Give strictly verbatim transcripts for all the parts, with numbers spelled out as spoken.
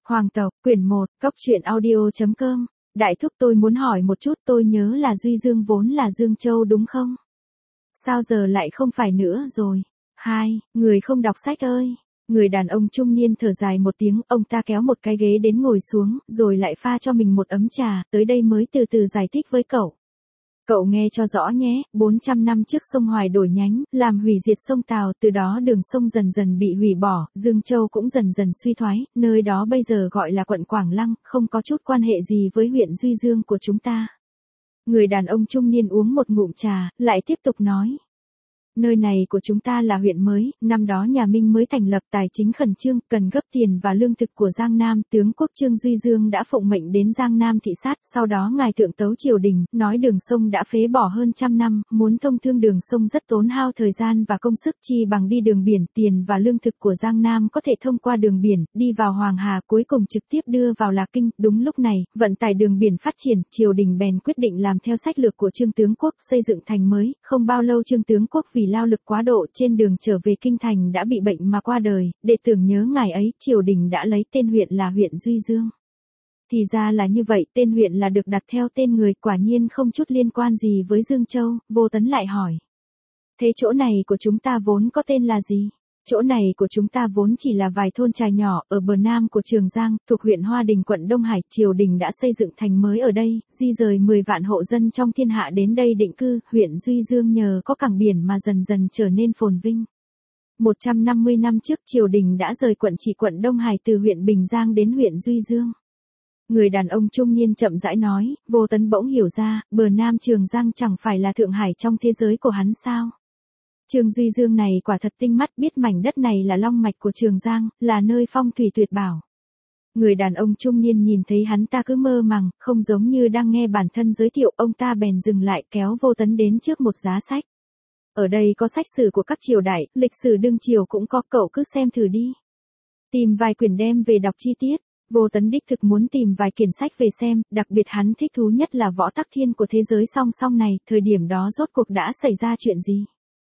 Hoàng tộc, quyển một, cốc truyện audio.com. Đại thúc tôi muốn hỏi một chút, tôi nhớ là Duy Dương vốn là Dương Châu đúng không? Sao giờ lại không phải nữa rồi? Hai, người không đọc sách ơi. Người đàn ông trung niên thở dài một tiếng, ông ta kéo một cái ghế đến ngồi xuống, rồi lại pha cho mình một ấm trà, tới đây mới từ từ giải thích với cậu. Cậu nghe cho rõ nhé, bốn trăm năm trước sông Hoài đổi nhánh, làm hủy diệt sông Tào, từ đó đường sông dần dần bị hủy bỏ, Dương Châu cũng dần dần suy thoái, nơi đó bây giờ gọi là quận Quảng Lăng, không có chút quan hệ gì với huyện Duy Dương của chúng ta. Người đàn ông trung niên uống một ngụm trà, lại tiếp tục nói. Nơi này của chúng ta là huyện mới, năm đó nhà Minh mới thành lập, tài chính khẩn trương, cần gấp tiền và lương thực của Giang Nam, tướng quốc Trương Duy Dương đã phụng mệnh đến Giang Nam thị sát, sau đó ngài thượng tấu triều đình, nói đường sông đã phế bỏ hơn trăm năm, muốn thông thương đường sông rất tốn hao thời gian và công sức, chi bằng đi đường biển, tiền và lương thực của Giang Nam có thể thông qua đường biển, đi vào Hoàng Hà, cuối cùng trực tiếp đưa vào Lạc Kinh. Đúng lúc này, vận tải đường biển phát triển, triều đình bèn quyết định làm theo sách lược của Trương tướng quốc, xây dựng thành mới, không bao lâu Trương tướng quốc vì lao lực quá độ trên đường trở về kinh thành đã bị bệnh mà qua đời, để tưởng nhớ ngài ấy, triều đình đã lấy tên huyện là huyện Duy Dương. Thì ra là như vậy, tên huyện là được đặt theo tên người, quả nhiên không chút liên quan gì với Dương Châu. Vô Tấn lại hỏi. Thế chỗ này của chúng ta vốn có tên là gì? Chỗ này của chúng ta vốn chỉ là vài thôn trài nhỏ, ở bờ nam của Trường Giang, thuộc huyện Hoa Đình quận Đông Hải, triều đình đã xây dựng thành mới ở đây, di rời mười vạn hộ dân trong thiên hạ đến đây định cư, huyện Duy Dương nhờ có cảng biển mà dần dần trở nên phồn vinh. một trăm năm mươi năm trước triều đình đã rời quận trị quận Đông Hải từ huyện Bình Giang đến huyện Duy Dương. Người đàn ông trung niên chậm rãi nói. Vô Tấn bỗng hiểu ra, bờ nam Trường Giang chẳng phải là Thượng Hải trong thế giới của hắn sao? Trương Duy Dương này quả thật tinh mắt, biết mảnh đất này là long mạch của Trường Giang, là nơi phong thủy tuyệt bảo. Người đàn ông trung niên nhìn thấy hắn ta cứ mơ màng, không giống như đang nghe bản thân giới thiệu, ông ta bèn dừng lại kéo Vô Tấn đến trước một giá sách. Ở đây có sách sử của các triều đại, lịch sử đương triều cũng có, cậu cứ xem thử đi. Tìm vài quyển đem về đọc chi tiết. Vô Tấn đích thực muốn tìm vài quyển sách về xem, đặc biệt hắn thích thú nhất là Võ Tắc Thiên của thế giới song song này, thời điểm đó rốt cuộc đã xảy ra chuyện gì?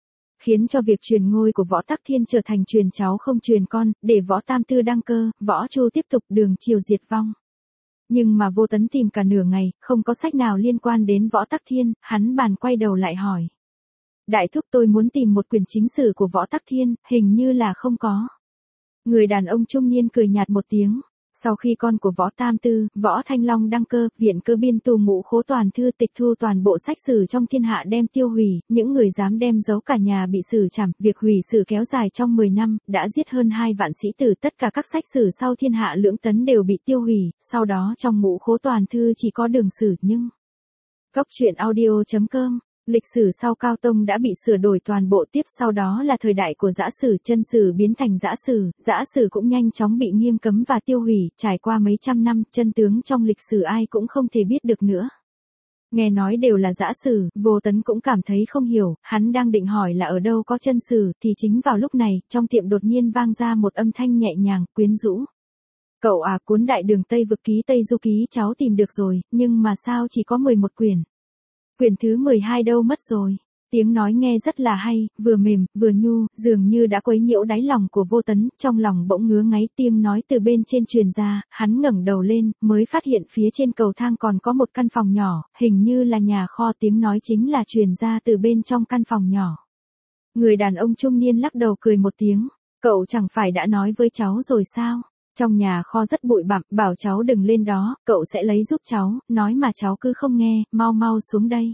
Khiến cho việc truyền ngôi của Võ Tắc Thiên trở thành truyền cháu không truyền con, để Võ Tam Tư đăng cơ, Võ Chu tiếp tục đường triều diệt vong. Nhưng mà Vô Tấn tìm cả nửa ngày, không có sách nào liên quan đến Võ Tắc Thiên, hắn bàn quay đầu lại hỏi. Đại thúc, tôi muốn tìm một quyển chính sử của Võ Tắc Thiên, hình như là không có. Người đàn ông trung niên cười nhạt một tiếng. Sau khi con của Võ Tam Tư, Võ Thanh Long đăng cơ, viện cơ biên tù ngũ khố toàn thư, tịch thu toàn bộ sách sử trong thiên hạ đem tiêu hủy, những người dám đem giấu cả nhà bị xử trảm, việc hủy sử kéo dài trong mười năm, đã giết hơn hai vạn sĩ tử, tất cả các sách sử sau thiên hạ lưỡng tấn đều bị tiêu hủy, sau đó trong ngũ khố toàn thư chỉ có đường sử. Nhưng cốc truyện audio.com. Lịch sử sau Cao Tông đã bị sửa đổi toàn bộ, tiếp sau đó là thời đại của giã sử, chân sử biến thành giã sử, giã sử cũng nhanh chóng bị nghiêm cấm và tiêu hủy, trải qua mấy trăm năm, chân tướng trong lịch sử ai cũng không thể biết được nữa. Nghe nói đều là giã sử, Vô Tấn cũng cảm thấy không hiểu, hắn đang định hỏi là ở đâu có chân sử, thì chính vào lúc này, trong tiệm đột nhiên vang ra một âm thanh nhẹ nhàng, quyến rũ. Cậu à, cuốn Đại Đường Tây Vực Ký Tây Du Ký cháu tìm được rồi, nhưng mà sao chỉ có mười một quyển? Quyển thứ mười hai đâu mất rồi? Tiếng nói nghe rất là hay, vừa mềm, vừa nhu, dường như đã quấy nhiễu đáy lòng của Vô Tấn, trong lòng bỗng ngứa ngáy, tiếng nói từ bên trên truyền ra, hắn ngẩng đầu lên, mới phát hiện phía trên cầu thang còn có một căn phòng nhỏ, hình như là nhà kho, tiếng nói chính là truyền ra từ bên trong căn phòng nhỏ. Người đàn ông trung niên lắc đầu cười một tiếng, cậu chẳng phải đã nói với cháu rồi sao? Trong nhà kho rất bụi bặm, bảo cháu đừng lên đó, cậu sẽ lấy giúp cháu, nói mà cháu cứ không nghe, mau mau xuống đây.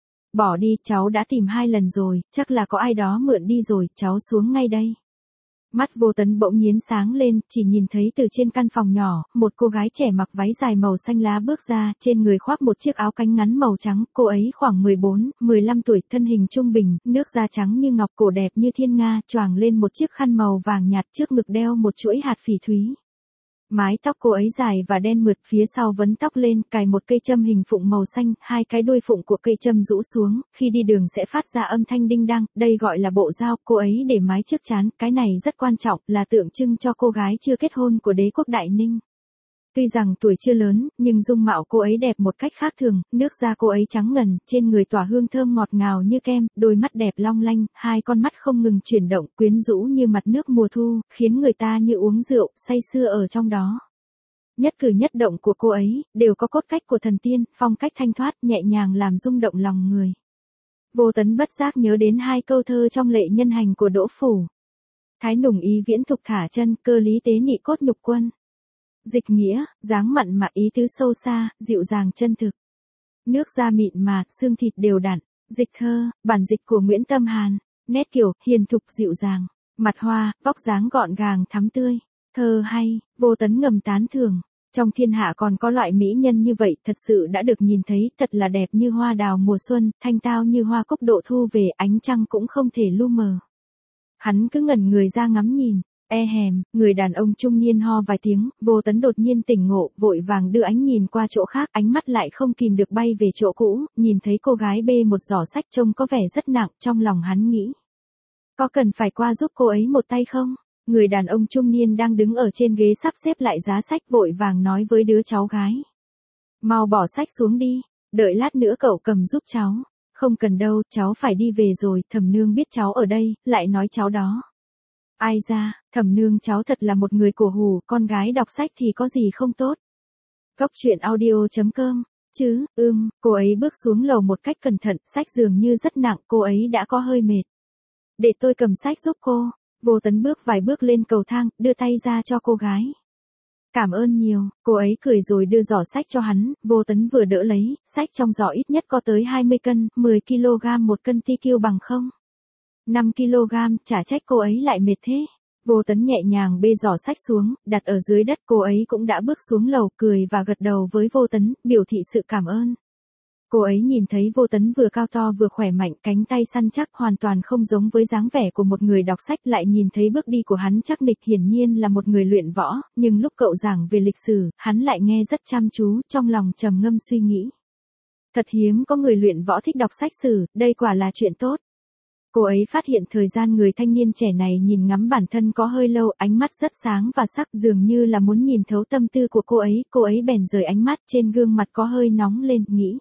Bỏ đi, cháu đã tìm hai lần rồi, chắc là có ai đó mượn đi rồi, cháu xuống ngay đây. Mắt Vô Tấn bỗng nhiên sáng lên, chỉ nhìn thấy từ trên căn phòng nhỏ, một cô gái trẻ mặc váy dài màu xanh lá bước ra, trên người khoác một chiếc áo cánh ngắn màu trắng, cô ấy khoảng mười bốn, mười lăm tuổi, thân hình trung bình, nước da trắng như ngọc, cổ đẹp như thiên nga, choàng lên một chiếc khăn màu vàng nhạt, trước ngực đeo một chuỗi hạt phỉ thúy. Mái tóc cô ấy dài và đen mượt, phía sau vấn tóc lên, cài một cây châm hình phụng màu xanh, hai cái đuôi phụng của cây châm rũ xuống, khi đi đường sẽ phát ra âm thanh đinh đăng, đây gọi là bộ dao, cô ấy để mái trước trán, cái này rất quan trọng, là tượng trưng cho cô gái chưa kết hôn của đế quốc Đại Ninh. Tuy rằng tuổi chưa lớn, nhưng dung mạo cô ấy đẹp một cách khác thường, nước da cô ấy trắng ngần, trên người tỏa hương thơm ngọt ngào như kem, đôi mắt đẹp long lanh, hai con mắt không ngừng chuyển động, quyến rũ như mặt nước mùa thu, khiến người ta như uống rượu, say sưa ở trong đó. Nhất cử nhất động của cô ấy, đều có cốt cách của thần tiên, phong cách thanh thoát, nhẹ nhàng làm rung động lòng người. Vô Tấn bất giác nhớ đến hai câu thơ trong Lệ Nhân Hành của Đỗ Phủ. Thái nùng ý viễn thục thả chân, cơ lý tế nị cốt nhục quân. Dịch nghĩa, dáng mặn mà ý tứ sâu xa, dịu dàng chân thực. Nước da mịn mà, xương thịt đều đặn. Dịch thơ, bản dịch của Nguyễn Tâm Hàn. Nét kiểu, hiền thục dịu dàng. Mặt hoa, vóc dáng gọn gàng thắm tươi. Thơ hay, Vô Tấn ngầm tán thưởng. Trong thiên hạ còn có loại mỹ nhân như vậy, thật sự đã được nhìn thấy, thật là đẹp như hoa đào mùa xuân, thanh tao như hoa cúc độ thu về, ánh trăng cũng không thể lu mờ. Hắn cứ ngẩn người ra ngắm nhìn. E hèm, người đàn ông trung niên ho vài tiếng, Vô Tấn đột nhiên tỉnh ngộ, vội vàng đưa ánh nhìn qua chỗ khác, ánh mắt lại không kìm được bay về chỗ cũ, nhìn thấy cô gái bê một giỏ sách trông có vẻ rất nặng, trong lòng hắn nghĩ. Có cần phải qua giúp cô ấy một tay không? Người đàn ông trung niên đang đứng ở trên ghế sắp xếp lại giá sách vội vàng nói với đứa cháu gái. Mau bỏ sách xuống đi, đợi lát nữa cậu cầm giúp cháu. Không cần đâu, cháu phải đi về rồi, Thẩm nương biết cháu ở đây, lại nói cháu đó. Ai ra, Thẩm nương cháu thật là một người cổ hủ, con gái đọc sách thì có gì không tốt. Cốc truyện audio chấm com, chứ, ưm, cô ấy bước xuống lầu một cách cẩn thận, sách dường như rất nặng, cô ấy đã có hơi mệt. Để tôi cầm sách giúp cô. Vô Tấn bước vài bước lên cầu thang, đưa tay ra cho cô gái. Cảm ơn nhiều, cô ấy cười rồi đưa giỏ sách cho hắn, Vô Tấn vừa đỡ lấy, sách trong giỏ ít nhất có tới hai mươi cân, mười ki lô gam một cân ti kiêu bằng không? năm ki lô gam, chả trách cô ấy lại mệt thế. Vô Tấn nhẹ nhàng bê giỏ sách xuống, đặt ở dưới đất, cô ấy cũng đã bước xuống lầu, cười và gật đầu với Vô Tấn, biểu thị sự cảm ơn. Cô ấy nhìn thấy Vô Tấn vừa cao to vừa khỏe mạnh, cánh tay săn chắc, hoàn toàn không giống với dáng vẻ của một người đọc sách, lại nhìn thấy bước đi của hắn chắc nịch, hiển nhiên là một người luyện võ, nhưng lúc cậu giảng về lịch sử, hắn lại nghe rất chăm chú, trong lòng trầm ngâm suy nghĩ. Thật hiếm có người luyện võ thích đọc sách sử, đây quả là chuyện tốt. Cô ấy phát hiện thời gian người thanh niên trẻ này nhìn ngắm bản thân có hơi lâu, ánh mắt rất sáng và sắc, dường như là muốn nhìn thấu tâm tư của cô ấy, cô ấy bèn rời ánh mắt, trên gương mặt có hơi nóng lên, nghĩ.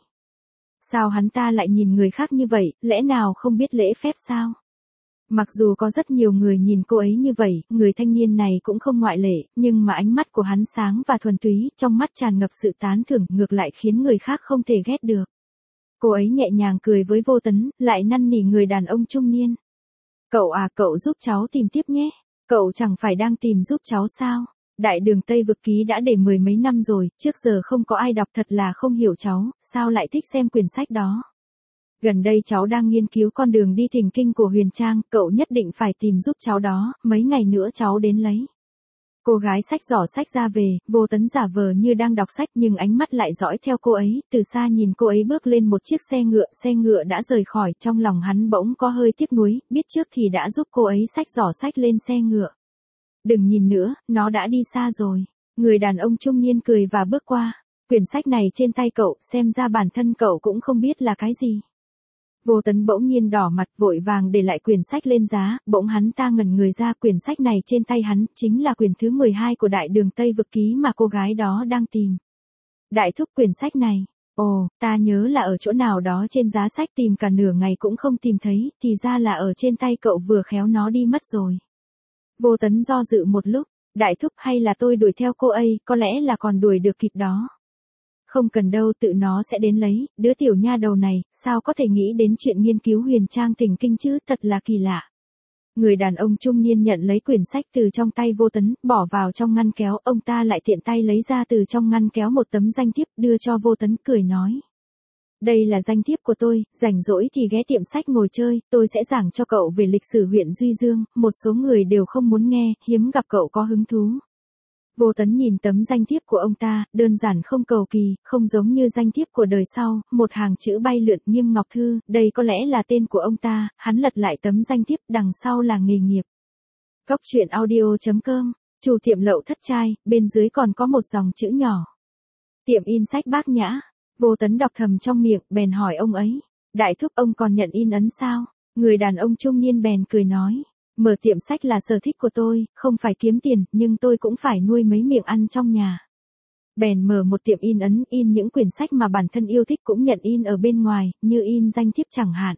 Sao hắn ta lại nhìn người khác như vậy, lẽ nào không biết lễ phép sao? Mặc dù có rất nhiều người nhìn cô ấy như vậy, người thanh niên này cũng không ngoại lệ, nhưng mà ánh mắt của hắn sáng và thuần túy, trong mắt tràn ngập sự tán thưởng, ngược lại khiến người khác không thể ghét được. Cô ấy nhẹ nhàng cười với Vô Tấn, lại năn nỉ người đàn ông trung niên. Cậu à, cậu giúp cháu tìm tiếp nhé. Cậu chẳng phải đang tìm giúp cháu sao? Đại Đường Tây Vực Ký đã để mười mấy năm rồi, trước giờ không có ai đọc, thật là không hiểu cháu, sao lại thích xem quyển sách đó. Gần đây cháu đang nghiên cứu con đường đi thỉnh kinh của Huyền Trang, cậu nhất định phải tìm giúp cháu đó, mấy ngày nữa cháu đến lấy. Cô gái xách giỏ sách ra về, Vô Tấn giả vờ như đang đọc sách nhưng ánh mắt lại dõi theo cô ấy, từ xa nhìn cô ấy bước lên một chiếc xe ngựa, xe ngựa đã rời khỏi, trong lòng hắn bỗng có hơi tiếc nuối, biết trước thì đã giúp cô ấy xách giỏ sách lên xe ngựa. Đừng nhìn nữa, nó đã đi xa rồi. Người đàn ông trung niên cười và bước qua. Quyển sách này trên tay cậu, xem ra bản thân cậu cũng không biết là cái gì. Vô Tấn bỗng nhiên đỏ mặt, vội vàng để lại quyển sách lên giá, bỗng hắn ta ngẩn người ra, quyển sách này trên tay hắn, chính là quyển thứ mười hai của Đại Đường Tây Vực Ký mà cô gái đó đang tìm. Đại thúc, quyển sách này, ồ, ta nhớ là ở chỗ nào đó trên giá sách, tìm cả nửa ngày cũng không tìm thấy, thì ra là ở trên tay cậu, vừa khéo nó đi mất rồi. Vô Tấn do dự một lúc, đại thúc, hay là tôi đuổi theo cô ấy, có lẽ là còn đuổi được kịp đó. Không cần đâu, tự nó sẽ đến lấy, đứa tiểu nha đầu này, sao có thể nghĩ đến chuyện nghiên cứu Huyền Trang thỉnh kinh chứ, thật là kỳ lạ. Người đàn ông trung niên nhận lấy quyển sách từ trong tay Vô Tấn, bỏ vào trong ngăn kéo, ông ta lại tiện tay lấy ra từ trong ngăn kéo một tấm danh thiếp, đưa cho Vô Tấn, cười nói. Đây là danh thiếp của tôi, rảnh rỗi thì ghé tiệm sách ngồi chơi, tôi sẽ giảng cho cậu về lịch sử huyện Duy Dương, một số người đều không muốn nghe, hiếm gặp cậu có hứng thú. Vô Tấn nhìn tấm danh thiếp của ông ta, đơn giản không cầu kỳ, không giống như danh thiếp của đời sau, một hàng chữ bay lượn, Nghiêm Ngọc Thư, đây có lẽ là tên của ông ta, hắn lật lại tấm danh thiếp, đằng sau là nghề nghiệp. Cốc truyện audio chấm com, chủ tiệm lậu thất trai, bên dưới còn có một dòng chữ nhỏ. Tiệm in sách Bác Nhã. Vô Tấn đọc thầm trong miệng, bèn hỏi ông ấy. Đại thúc, ông còn nhận in ấn sao? Người đàn ông trung niên bèn cười nói. Mở tiệm sách là sở thích của tôi, không phải kiếm tiền, nhưng tôi cũng phải nuôi mấy miệng ăn trong nhà. Bèn mở một tiệm in ấn, in những quyển sách mà bản thân yêu thích, cũng nhận in ở bên ngoài, như in danh thiếp chẳng hạn.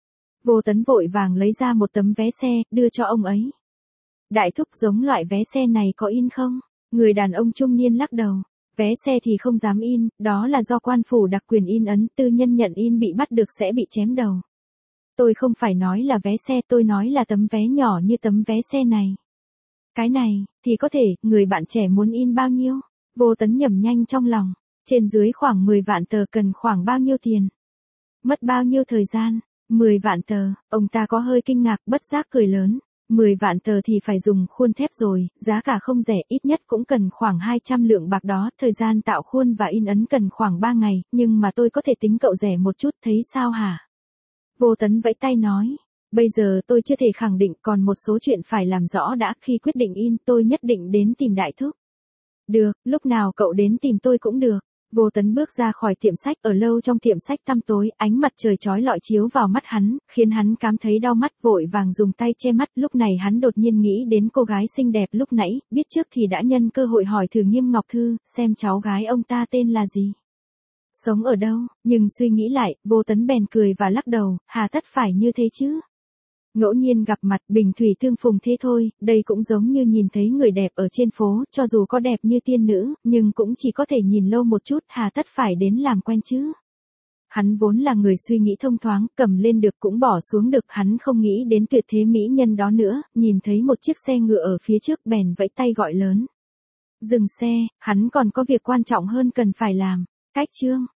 Vô Tấn vội vàng lấy ra một tấm vé xe, đưa cho ông ấy. Đại thúc, giống loại vé xe này có in không? Người đàn ông trung niên lắc đầu. Vé xe thì không dám in, đó là do quan phủ đặc quyền in ấn, tư nhân nhận in bị bắt được sẽ bị chém đầu. Tôi không phải nói là vé xe, tôi nói là tấm vé nhỏ như tấm vé xe này. Cái này, thì có thể, người bạn trẻ muốn in bao nhiêu? Vô Tấn nhẩm nhanh trong lòng, trên dưới khoảng mười vạn tờ cần khoảng bao nhiêu tiền? Mất bao nhiêu thời gian? mười vạn tờ, ông ta có hơi kinh ngạc, bất giác cười lớn. mười vạn tờ thì phải dùng khuôn thép rồi, giá cả không rẻ, ít nhất cũng cần khoảng hai trăm lượng bạc đó, thời gian tạo khuôn và in ấn cần khoảng ba ngày, nhưng mà tôi có thể tính cậu rẻ một chút, thấy sao hả? Vô Tấn vẫy tay nói, bây giờ tôi chưa thể khẳng định, còn một số chuyện phải làm rõ đã, khi quyết định in tôi nhất định đến tìm đại thúc. Được, lúc nào cậu đến tìm tôi cũng được. Vô Tấn bước ra khỏi tiệm sách, ở lâu trong tiệm sách tăm tối, ánh mặt trời chói lọi chiếu vào mắt hắn, khiến hắn cảm thấy đau mắt, vội vàng dùng tay che mắt. Lúc này hắn đột nhiên nghĩ đến cô gái xinh đẹp lúc nãy, biết trước thì đã nhân cơ hội hỏi thử Nghiêm Ngọc Thư, xem cháu gái ông ta tên là gì, sống ở đâu, nhưng suy nghĩ lại, Vô Tấn bèn cười và lắc đầu, hà tất phải như thế chứ. Ngẫu nhiên gặp mặt, bình thủy tương phùng thế thôi, đây cũng giống như nhìn thấy người đẹp ở trên phố, cho dù có đẹp như tiên nữ, nhưng cũng chỉ có thể nhìn lâu một chút, hà tất phải đến làm quen chứ. Hắn vốn là người suy nghĩ thông thoáng, cầm lên được cũng bỏ xuống được, hắn không nghĩ đến tuyệt thế mỹ nhân đó nữa, nhìn thấy một chiếc xe ngựa ở phía trước bèn vẫy tay gọi lớn. Dừng xe, hắn còn có việc quan trọng hơn cần phải làm. Cách chương